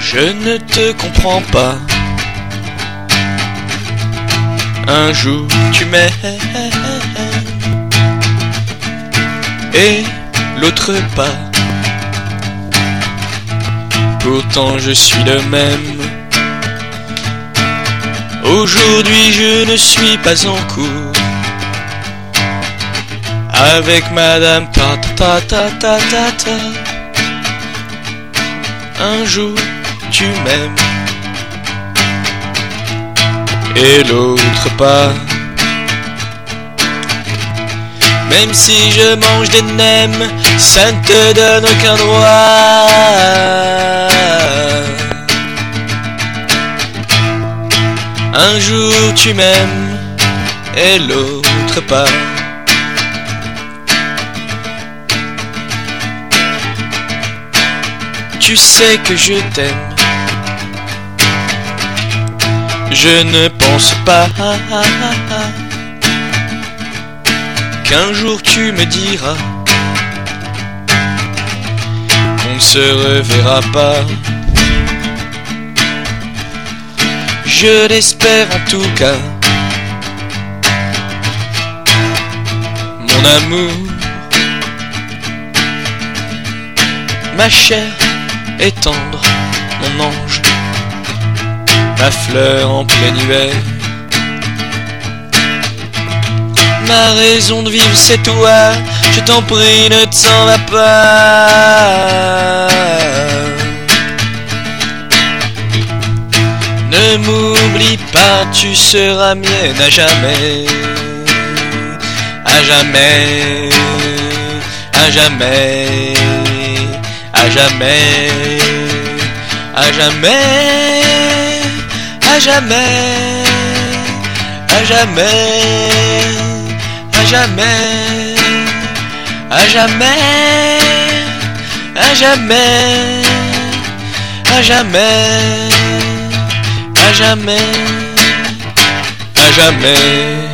Je ne te comprends pas. Un jour tu m'aimes et l'autre pas. Pourtant je suis le même. Aujourd'hui je ne suis pas en cours avec Madame ta ta ta ta ta ta. Un jour tu m'aimes et l'autre pas. Même si je mange des nems, ça ne te donne aucun droit. Un jour tu m'aimes et l'autre pas. Tu sais que je t'aime. Je ne pense pas qu'un jour tu me diras qu'on ne se reverra pas. Je l'espère en tout cas, mon amour, ma chair est tendre, mon ange, ma fleur en plein hiver. Ma raison de vivre c'est toi, je t'en prie ne t'en va pas. Ne m'oublie pas, tu seras mienne à jamais. À jamais, à jamais, à jamais, à jamais, à jamais, à jamais, à jamais, à jamais, à jamais, à jamais, à jamais, à jamais.